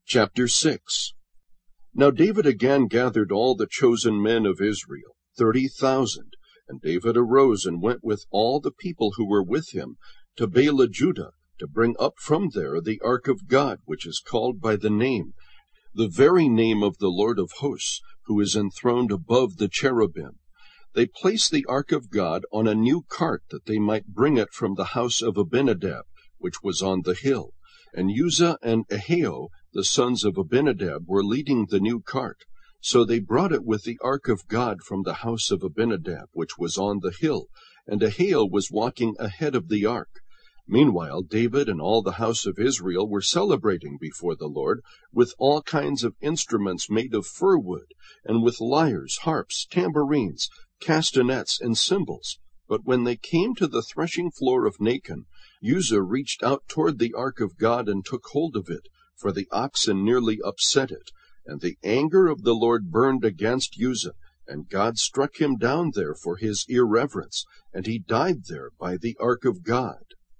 Chapter 6. Now David again gathered all the chosen men of Israel, 30,000. And David arose and went with all the people who were with him to Baalah Judah, to bring up from there the ark of God, which is called by the very name of the Lord of hosts, who is enthroned above the cherubim. They placed the ark of God on a new cart, that they might bring it from the house of Abinadab, which was on the hill. And Uzzah and Ahio, the sons of Abinadab, were leading the new cart. So they brought it with the ark of God from the house of Abinadab, which was on the hill, and Ahio was walking ahead of the ark. Meanwhile David and all the house of Israel were celebrating before the Lord with all kinds of instruments made of fir wood, and with lyres, harps, tambourines, castanets, and cymbals. But when they came to the threshing floor of Nacon, Uzzah reached out toward the ark of God and took hold of it, for the oxen nearly upset it. And the anger of the Lord burned against Uzzah, and God struck him down there for his irreverence, and he died there by the ark of God.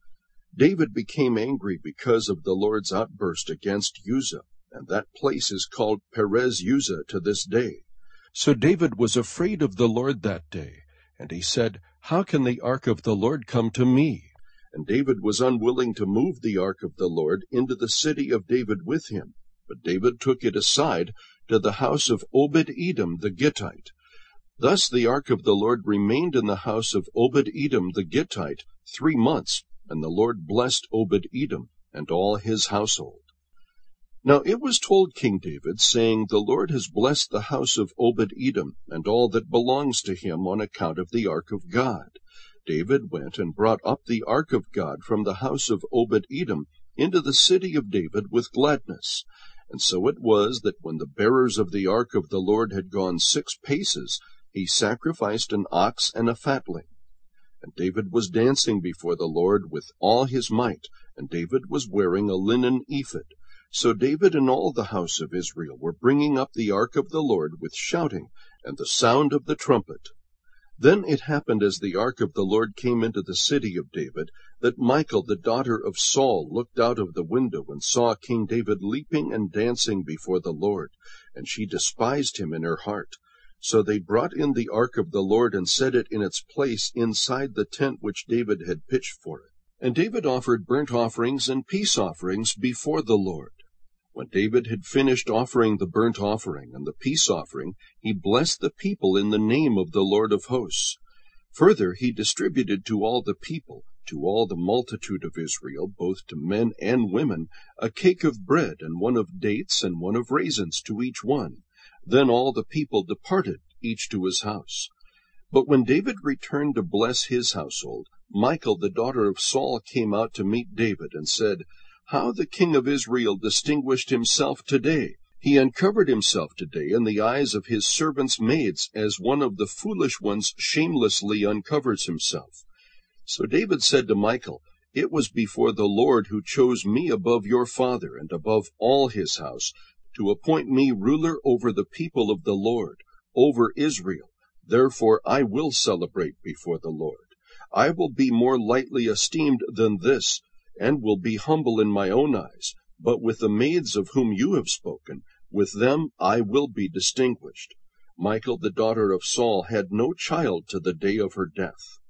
David became angry because of the Lord's outburst against Uzzah, and that place is called Perez Uzzah to this day. So David was afraid of the Lord that day, and he said, "How can the ark of the Lord come to me?" And David was unwilling to move the ark of the Lord into the city of David with him, but David took it aside to the house of Obed-Edom the Gittite. Thus the ark of the Lord remained in the house of Obed-Edom the Gittite 3 months, and the Lord blessed Obed-Edom and all his household. Now it was told King David, saying, "The Lord has blessed the house of Obed-Edom and all that belongs to him on account of the ark of God." David went and brought up the ark of God from the house of Obed-Edom into the city of David with gladness. And so it was that when the bearers of the ark of the Lord had gone 6 paces, he sacrificed an ox and a fatling. And David was dancing before the Lord with all his might, and David was wearing a linen ephod. So David and all the house of Israel were bringing up the ark of the Lord with shouting and the sound of the trumpet. Then it happened, as the ark of the Lord came into the city of David, that Michal the daughter of Saul looked out of the window and saw King David leaping and dancing before the Lord, and she despised him in her heart. So they brought in the ark of the Lord and set it in its place inside the tent which David had pitched for it. And David offered burnt offerings and peace offerings before the Lord. When David had finished offering the burnt offering and the peace offering, he blessed the people in the name of the Lord of hosts. Further, he distributed to all the people, to all the multitude of Israel, both to men and women, a cake of bread, and one of dates, and one of raisins to each one. Then all the people departed, each to his house. But when David returned to bless his household, Michal the daughter of Saul came out to meet David, and said, "How the king of Israel distinguished himself today! He uncovered himself today in the eyes of his servants' maids, as one of the foolish ones shamelessly uncovers himself." So David said to Michal, "It was before the Lord who chose me above your father and above all his house, to appoint me ruler over the people of the Lord, over Israel. Therefore I will celebrate before the Lord. I will be more lightly esteemed than this, and will be humble in my own eyes. But with the maids of whom you have spoken, with them I will be distinguished." Michal the daughter of Saul had no child to the day of her death.